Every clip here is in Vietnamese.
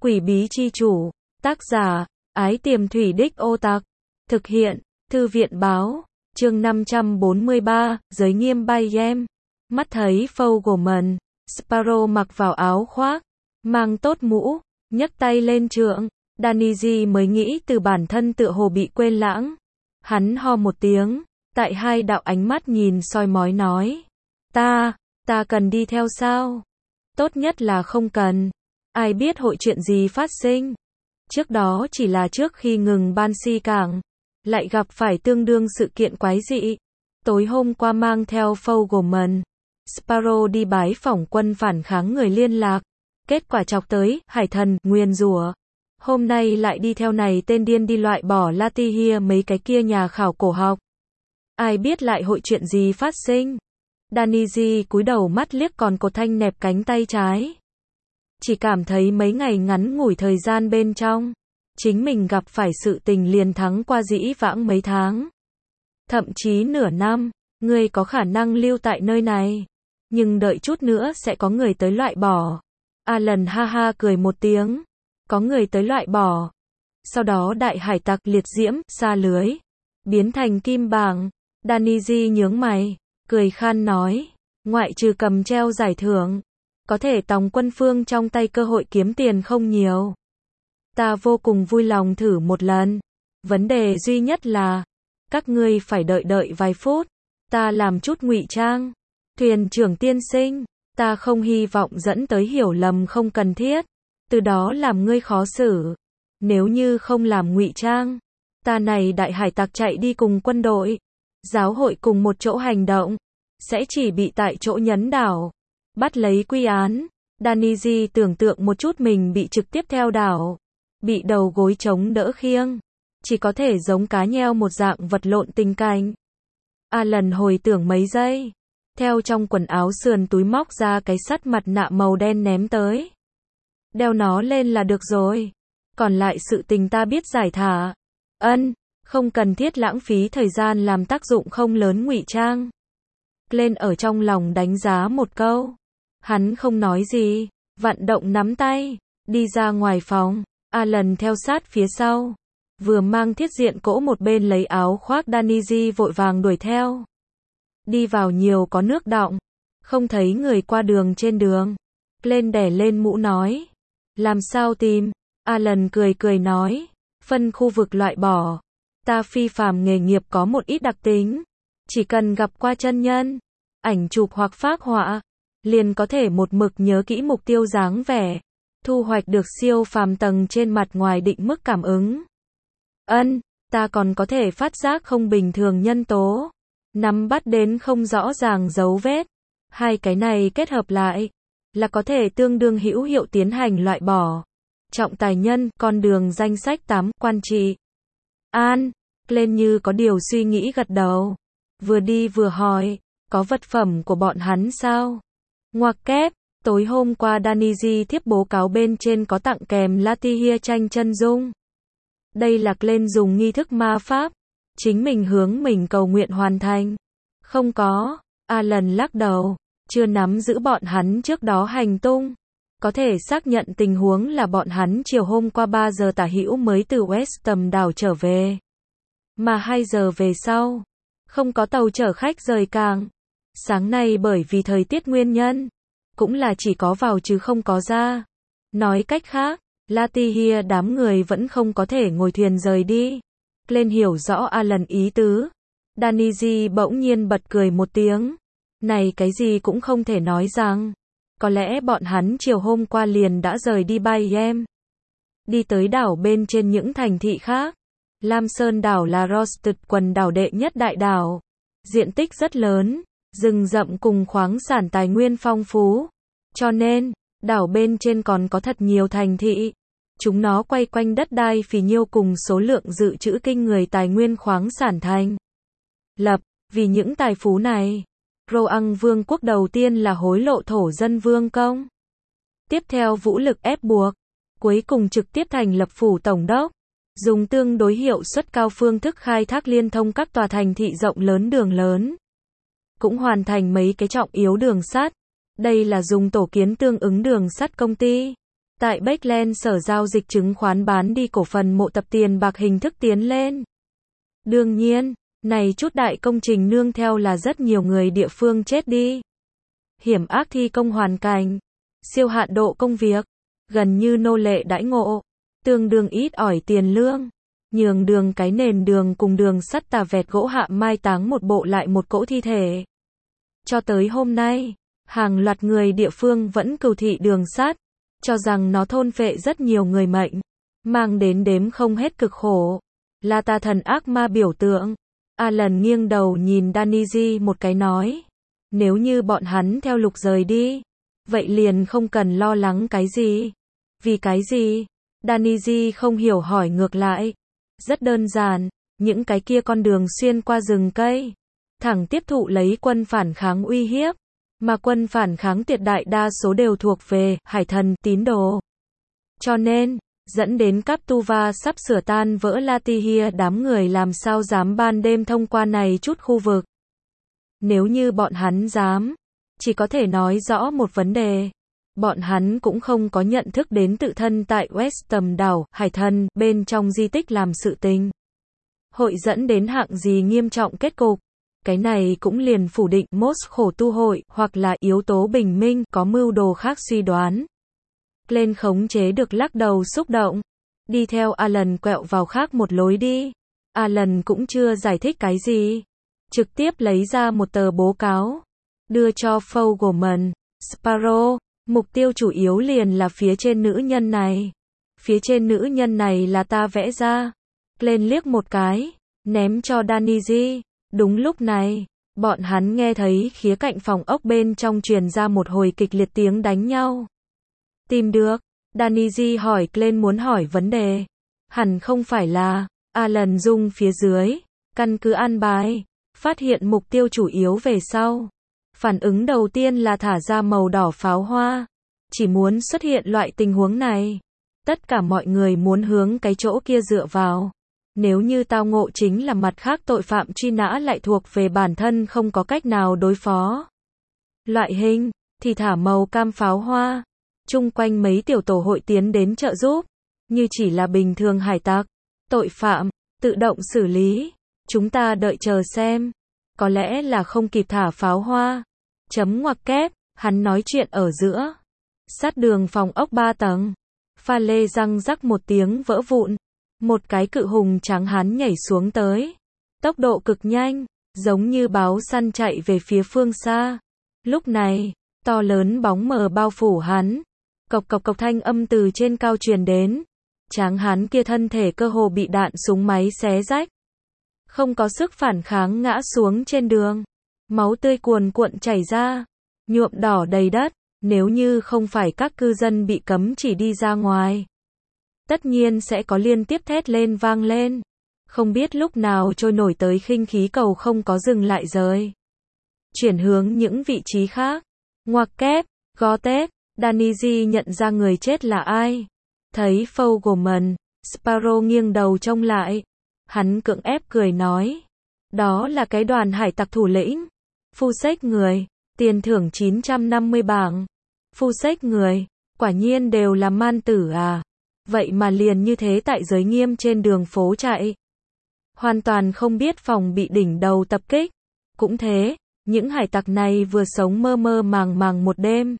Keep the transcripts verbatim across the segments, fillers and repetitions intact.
Quỷ bí chi chủ, tác giả, Ái Tiềm Thủy Đích Ô Tặc, thực hiện, Thư viện báo, chương năm trăm bốn mươi ba, giới nghiêm bay em. Mắt thấy Fogelman, Sparrow mặc vào áo khoác, mang tốt mũ, nhấc tay lên trượng, Danny mới nghĩ từ bản thân tựa hồ bị quên lãng. Hắn ho một tiếng, tại hai đạo ánh mắt nhìn soi mói nói. Ta, ta cần đi theo sao? Tốt nhất là không cần. Ai biết hội chuyện gì phát sinh. Trước đó chỉ là trước khi ngừng ban si cảng, lại gặp phải tương đương sự kiện quái dị. Tối hôm qua mang theo Fogelman, Sparrow đi bái phỏng quân phản kháng người liên lạc. Kết quả chọc tới, hải thần, nguyền rủa. Hôm nay lại đi theo này tên điên đi loại bỏ Latihia mấy cái kia nhà khảo cổ học. Ai biết lại hội chuyện gì phát sinh. Danny cúi đầu mắt liếc còn cột thanh nẹp cánh tay trái. Chỉ cảm thấy mấy ngày ngắn ngủi thời gian bên trong, chính mình gặp phải sự tình liền thắng qua dĩ vãng mấy tháng. Thậm chí nửa năm, ngươi có khả năng lưu tại nơi này. Nhưng đợi chút nữa sẽ có người tới loại bỏ. Alan ha ha cười một tiếng. Có người tới loại bỏ. Sau đó đại hải tặc liệt diễm, xa lưới, biến thành kim bảng. Danny nhướng mày, cười khan nói. Ngoại trừ cầm treo giải thưởng, có thể tòng quân phương trong tay cơ hội kiếm tiền không nhiều. Ta vô cùng vui lòng thử một lần. Vấn đề duy nhất là, các ngươi phải đợi đợi vài phút. Ta làm chút ngụy trang. Thuyền trưởng tiên sinh, ta không hy vọng dẫn tới hiểu lầm không cần thiết, từ đó làm ngươi khó xử. Nếu như không làm ngụy trang, ta này đại hải tặc chạy đi cùng quân đội, giáo hội cùng một chỗ hành động, sẽ chỉ bị tại chỗ nhấn đảo, bắt lấy quy án. Danny tưởng tượng một chút mình bị trực tiếp theo đảo, bị đầu gối chống đỡ khiêng, chỉ có thể giống cá nheo một dạng vật lộn tình cảnh. Alan hồi tưởng mấy giây, theo trong quần áo sườn túi móc ra cái sắt mặt nạ màu đen ném tới. Đeo nó lên là được rồi. Còn lại sự tình ta biết giải thả. Ân, không cần thiết lãng phí thời gian làm tác dụng không lớn ngụy trang. Lên ở trong lòng đánh giá một câu. Hắn không nói gì, vận động nắm tay, đi ra ngoài phòng. Alan theo sát phía sau, vừa mang thiết diện cỗ một bên lấy áo khoác. Danny vội vàng đuổi theo. Đi vào nhiều có nước đọng, không thấy người qua đường trên đường. Lên đè lên mũ nói. Làm sao tìm? Alan cười cười nói. Phân khu vực loại bỏ. Ta phi phàm nghề nghiệp có một ít đặc tính. Chỉ cần gặp qua chân nhân, ảnh chụp hoặc phác họa, liền có thể một mực nhớ kỹ mục tiêu dáng vẻ. Thu hoạch được siêu phàm tầng trên mặt ngoài định mức cảm ứng. Ân, ta còn có thể phát giác không bình thường nhân tố. Nắm bắt đến không rõ ràng dấu vết. Hai cái này kết hợp lại, là có thể tương đương hữu hiệu tiến hành loại bỏ. Trọng tài nhân, con đường danh sách tám, quan trị. An, lên như có điều suy nghĩ gật đầu. Vừa đi vừa hỏi, có vật phẩm của bọn hắn sao? Ngoặc kép, tối hôm qua Danny thiếp bố cáo bên trên có tặng kèm Latihia tranh chân dung. Đây là lên dùng nghi thức ma pháp. Chính mình hướng mình cầu nguyện hoàn thành. Không có. Alan lắc đầu. Chưa nắm giữ bọn hắn trước đó hành tung. Có thể xác nhận tình huống là bọn hắn chiều hôm qua ba giờ tả hữu mới từ Westham đảo trở về. Mà hai giờ về sau, không có tàu chở khách rời cảng. Sáng nay bởi vì thời tiết nguyên nhân, cũng là chỉ có vào chứ không có ra. Nói cách khác, Latihia đám người vẫn không có thể ngồi thuyền rời đi. Lên hiểu rõ Alan ý tứ. Danny bỗng nhiên bật cười một tiếng. Này cái gì cũng không thể nói rằng. Có lẽ bọn hắn chiều hôm qua liền đã rời đi bay em. Đi tới đảo bên trên những thành thị khác. Lam Sơn đảo là Rosted quần đảo đệ nhất đại đảo. Diện tích rất lớn, rừng rậm cùng khoáng sản tài nguyên phong phú. Cho nên, đảo bên trên còn có thật nhiều thành thị. Chúng nó quay quanh đất đai phì nhiêu cùng số lượng dự trữ kinh người tài nguyên khoáng sản thành lập. Vì những tài phú này, Roang vương quốc đầu tiên là hối lộ thổ dân vương công. Tiếp theo vũ lực ép buộc. Cuối cùng trực tiếp thành lập phủ tổng đốc. Dùng tương đối hiệu suất cao phương thức khai thác liên thông các tòa thành thị rộng lớn đường lớn. Cũng hoàn thành mấy cái trọng yếu đường sắt. Đây là dùng tổ kiến tương ứng đường sắt công ty. Tại Backland sở giao dịch chứng khoán bán đi cổ phần mộ tập tiền bạc hình thức tiến lên. Đương nhiên, này chút đại công trình nương theo là rất nhiều người địa phương chết đi. Hiểm ác thi công hoàn cảnh, siêu hạn độ công việc, gần như nô lệ đãi ngộ, tương đương ít ỏi tiền lương, nhường đường cái nền đường cùng đường sắt tà vẹt gỗ hạ mai táng một bộ lại một cỗ thi thể. Cho tới hôm nay, hàng loạt người địa phương vẫn cừu thị đường sắt, cho rằng nó thôn phệ rất nhiều người mệnh, mang đến đếm không hết cực khổ, là tà thần ác ma biểu tượng. Alan nghiêng đầu nhìn Danny một cái nói, nếu như bọn hắn theo Lục rời đi, vậy liền không cần lo lắng cái gì. Vì cái gì? Danny không hiểu hỏi ngược lại. Rất đơn giản, những cái kia con đường xuyên qua rừng cây, thẳng tiếp thụ lấy quân phản kháng uy hiếp, mà quân phản kháng tuyệt đại đa số đều thuộc về hải thần tín đồ. Cho nên, dẫn đến Captuva sắp sửa tan vỡ Latihia, đám người làm sao dám ban đêm thông qua này chút khu vực. Nếu như bọn hắn dám, chỉ có thể nói rõ một vấn đề. Bọn hắn cũng không có nhận thức đến tự thân tại Westham đảo, hải thần, bên trong di tích làm sự tình. Hội dẫn đến hạng gì nghiêm trọng kết cục. Cái này cũng liền phủ định Mốt khổ tu hội, hoặc là yếu tố bình minh, có mưu đồ khác suy đoán. Lên khống chế được lắc đầu xúc động. Đi theo Alan quẹo vào khác một lối đi. Alan cũng chưa giải thích cái gì. Trực tiếp lấy ra một tờ báo cáo. Đưa cho Fogelman. Sparrow, mục tiêu chủ yếu liền là phía trên nữ nhân này. Phía trên nữ nhân này là ta vẽ ra. Lên liếc một cái. Ném cho Danny. Đúng lúc này, bọn hắn nghe thấy khía cạnh phòng ốc bên trong truyền ra một hồi kịch liệt tiếng đánh nhau. Tìm được. Danny hỏi Glenn muốn hỏi vấn đề. Hẳn không phải là. Alan rung phía dưới. Căn cứ an bài. Phát hiện mục tiêu chủ yếu về sau. Phản ứng đầu tiên là thả ra màu đỏ pháo hoa. Chỉ muốn xuất hiện loại tình huống này. Tất cả mọi người muốn hướng cái chỗ kia dựa vào. Nếu như tao ngộ chính là mặt khác tội phạm truy nã lại thuộc về bản thân không có cách nào đối phó. Loại hình, thì thả màu cam pháo hoa. Chung quanh mấy tiểu tổ hội tiến đến trợ giúp. Như chỉ là bình thường hải tặc, tội phạm, tự động xử lý. Chúng ta đợi chờ xem. Có lẽ là không kịp thả pháo hoa. Chấm ngoặc kép, hắn nói chuyện ở giữa. Sát đường phòng ốc ba tầng. Pha lê răng rắc một tiếng vỡ vụn. Một cái cự hùng trắng hắn nhảy xuống tới. Tốc độ cực nhanh, giống như báo săn chạy về phía phương xa. Lúc này, to lớn bóng mờ bao phủ hắn. Cộc cộc cộc thanh âm từ trên cao truyền đến. Tráng hắn kia thân thể cơ hồ bị đạn súng máy xé rách. Không có sức phản kháng ngã xuống trên đường. Máu tươi cuồn cuộn chảy ra. Nhuộm đỏ đầy đất. Nếu như không phải các cư dân bị cấm chỉ đi ra ngoài, tất nhiên sẽ có liên tiếp thét lên vang lên. Không biết lúc nào trôi nổi tới khinh khí cầu không có dừng lại rời. Chuyển hướng những vị trí khác. Ngoặc kép, Gotet, Danny nhận ra người chết là ai. Thấy Fogelman, Sparrow nghiêng đầu trông lại. Hắn cưỡng ép cười nói. Đó là cái đoàn hải tặc thủ lĩnh. Phu xếch người, tiền thưởng chín trăm năm mươi bảng. Phu xếch người, quả nhiên đều là man tử à. Vậy mà liền như thế tại giới nghiêm trên đường phố chạy. Hoàn toàn không biết phòng bị đỉnh đầu tập kích. Cũng thế, những hải tặc này vừa sống mơ mơ màng màng một đêm.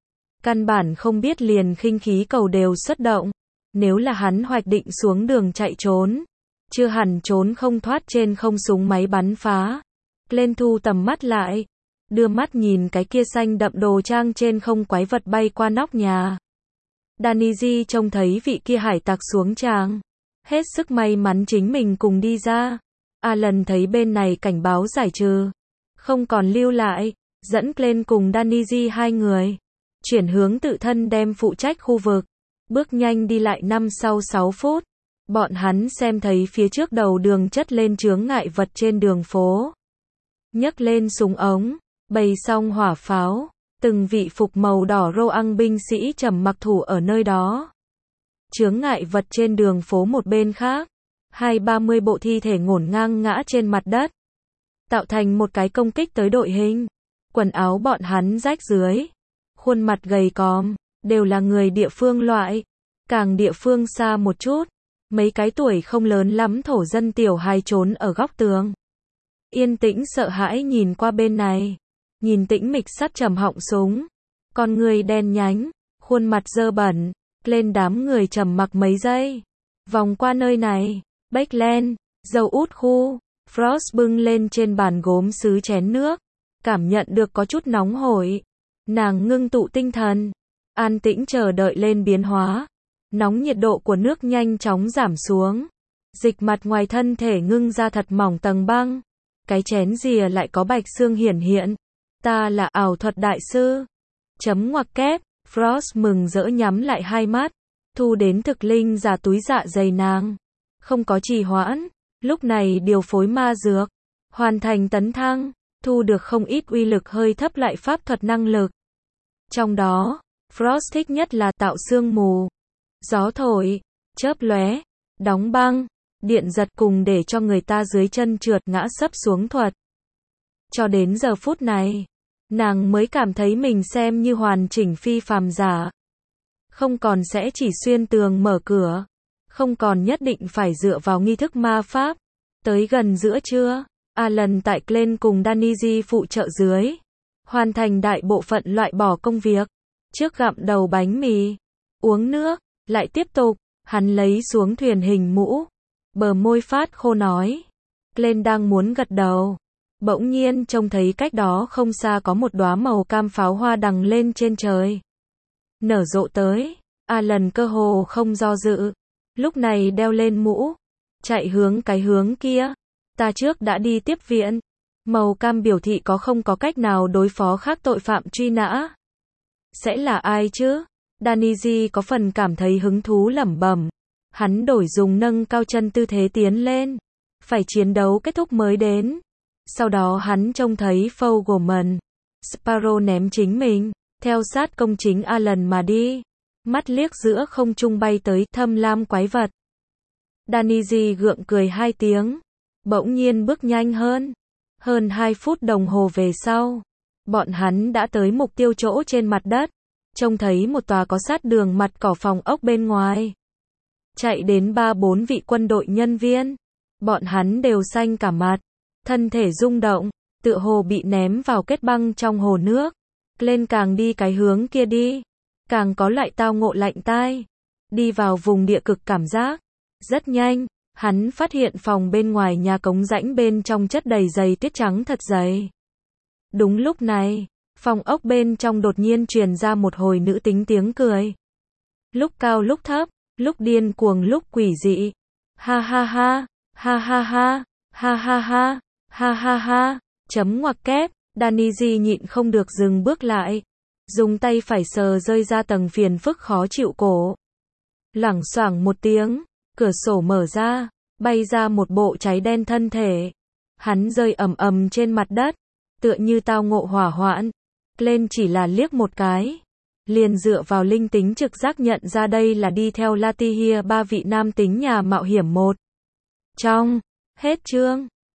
Căn bản không biết liền khinh khí cầu đều xuất động. Nếu là hắn hoạch định xuống đường chạy trốn, chưa hẳn trốn không thoát trên không súng máy bắn phá. Lên thu tầm mắt lại. Đưa mắt nhìn cái kia xanh đậm đồ trang trên không quái vật bay qua nóc nhà. Danny trông thấy vị kia hải tặc xuống tràng. Hết sức may mắn chính mình cùng đi ra. Alan thấy bên này cảnh báo giải trừ. Không còn lưu lại. Dẫn lên cùng Danny hai người. Chuyển hướng tự thân đem phụ trách khu vực. Bước nhanh đi lại năm sau sáu phút. Bọn hắn xem thấy phía trước đầu đường chất lên chướng ngại vật trên đường phố. Nhấc lên súng ống. Bày xong hỏa pháo. Từng vị phục màu đỏ rô ăn binh sĩ trầm mặc thủ ở nơi đó. Chướng ngại vật trên đường phố một bên khác. Hai ba mươi bộ thi thể ngổn ngang ngã trên mặt đất. Tạo thành một cái công kích tới đội hình. Quần áo bọn hắn rách dưới. Khuôn mặt gầy còm. đều là người địa phương loại. Càng địa phương xa một chút, mấy cái tuổi không lớn lắm thổ dân tiểu hài trốn ở góc tường. Yên tĩnh sợ hãi nhìn qua bên này, nhìn tĩnh mịch sắt trầm họng súng, con người đen nhánh, khuôn mặt dơ bẩn, lên đám người trầm mặc mấy giây. Vòng qua nơi này, Beckland, dầu út khu, Frost bưng lên trên bàn gốm sứ chén nước, cảm nhận được có chút nóng hổi. Nàng ngưng tụ tinh thần, an tĩnh chờ đợi lên biến hóa. Nóng nhiệt độ của nước nhanh chóng giảm xuống. Dịch mặt ngoài thân thể ngưng ra thật mỏng tầng băng. Cái chén rìa lại có bạch xương hiển hiện. Ta là ảo thuật đại sư. Chấm ngoặc kép, Frost mừng rỡ nhắm lại hai mắt. Thu đến thực linh giả túi dạ dày nàng. Không có trì hoãn. Lúc này điều phối ma dược. Hoàn thành tấn thăng. Thu được không ít uy lực hơi thấp lại pháp thuật năng lực. Trong đó, Frost thích nhất là tạo sương mù. Gió thổi, chớp lóe, đóng băng, điện giật cùng để cho người ta dưới chân trượt ngã sấp xuống thuật. Cho đến giờ phút này, nàng mới cảm thấy mình xem như hoàn chỉnh phi phàm giả. Không còn sẽ chỉ xuyên tường mở cửa, không còn nhất định phải dựa vào nghi thức ma pháp. Tới gần giữa trưa, Alan tại Glen cùng Danny phụ trợ dưới, hoàn thành đại bộ phận loại bỏ công việc. Trước gặm đầu bánh mì, uống nước, lại tiếp tục, hắn lấy xuống thuyền hình mũ, bờ môi phát khô nói. Glen đang muốn gật đầu, bỗng nhiên trông thấy cách đó không xa có một đóa màu cam pháo hoa đằng lên trên trời. Nở rộ tới, Alan cơ hồ không do dự, lúc này đeo lên mũ, chạy hướng cái hướng kia. Ta trước đã đi tiếp viện. Màu cam biểu thị có không có cách nào đối phó khác tội phạm truy nã. Sẽ là ai chứ? Danny có phần cảm thấy hứng thú lẩm bẩm. Hắn đổi dùng nâng cao chân tư thế tiến lên. Phải chiến đấu kết thúc mới đến. Sau đó hắn trông thấy Fogelman, Sparrow ném chính mình, theo sát công chính Alan mà đi. Mắt liếc giữa không trung bay tới thâm lam quái vật. Danny gượng cười hai tiếng. Bỗng nhiên bước nhanh hơn. Hơn hai phút đồng hồ về sau, bọn hắn đã tới mục tiêu chỗ trên mặt đất. Trông thấy một tòa có sát đường mặt cỏ phòng ốc bên ngoài. Chạy đến ba bốn vị quân đội nhân viên. Bọn hắn đều xanh cả mặt. Thân thể rung động, tựa hồ bị ném vào kết băng trong hồ nước. Lên càng đi cái hướng kia đi. Càng có loại tao ngộ lạnh tai. Đi vào vùng địa cực cảm giác. Rất nhanh, hắn phát hiện phòng bên ngoài nhà cống rãnh bên trong chất đầy giày tuyết trắng thật dày. Đúng lúc này, phòng ốc bên trong đột nhiên truyền ra một hồi nữ tính tiếng cười. Lúc cao lúc thấp, lúc điên cuồng lúc quỷ dị. Ha ha ha, ha ha ha, ha ha ha, ha ha ha, chấm ngoặc kép, Danny nhịn không được dừng bước lại. Dùng tay phải sờ rơi ra tầng phiền phức khó chịu cổ. Lẳng xoảng một tiếng, cửa sổ mở ra, bay ra một bộ cháy đen thân thể. Hắn rơi ầm ầm trên mặt đất, tựa như tao ngộ hỏa hoạn. Lên chỉ là liếc một cái, liền dựa vào linh tính trực giác nhận ra đây là đi theo Latihia ba vị nam tính nhà mạo hiểm một. Trong, hết chương.